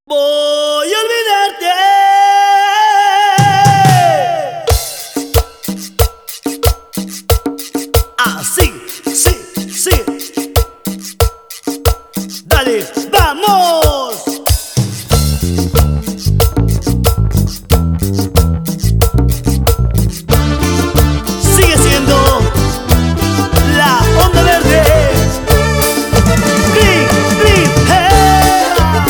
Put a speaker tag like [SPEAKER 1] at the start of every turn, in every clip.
[SPEAKER 1] Voy a olvidarte. Así, sí, sí. Dale, vamos. Sigue siendo la onda verde. Green, green, hey.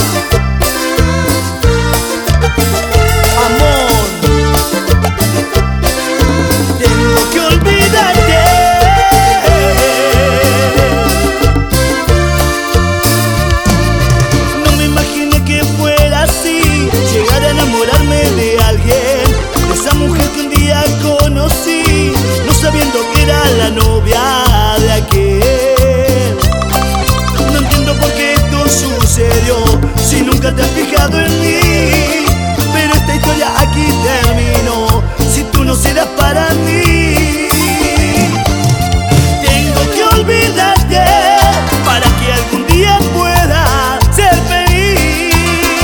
[SPEAKER 1] Amor, tengo que olvidarte. No me imaginé que fuera así, llegar a enamorarme de alguien, de esa mujer que un día conocí, no sabiendo que era la novia de aquel. No entiendo por qué esto sucedió, si nunca te has fijado en mí. Pero esta historia aquí terminó, si tú no serás para mí. Tengo que olvidarte para que algún día pueda ser feliz.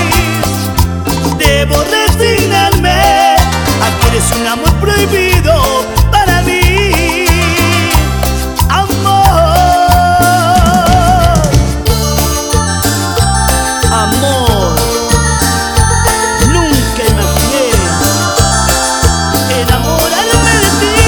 [SPEAKER 1] Debo resignarme a que eres un amor prohibido para mí. Amor, amor, nunca imaginé enamorarme de ti.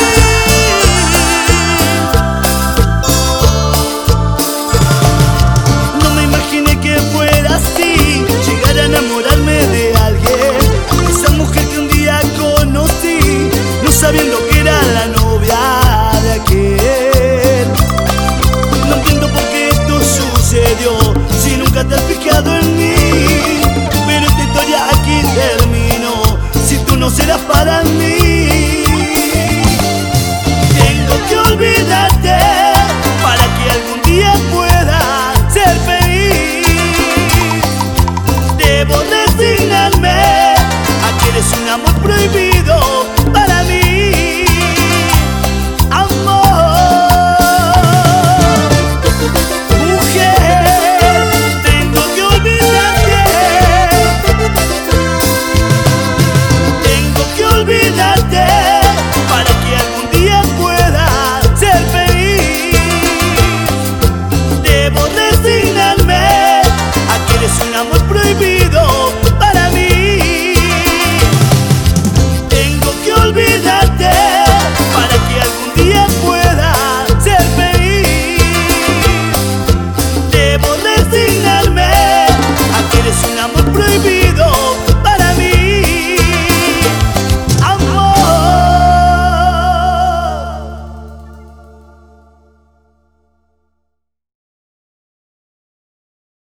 [SPEAKER 1] No me imaginé que fuera así, llegar a enamorarme de alguien, esa mujer que un día conocí, no sabiendo que era la novia de aquel. No entiendo por qué esto sucedió, si nunca te has fijado en mí. Pero esta historia aquí terminó, si tú no serás para mí. Tengo que olvidarte para que algún día pueda ser feliz. Debo resignarme a que eres un amor prohibido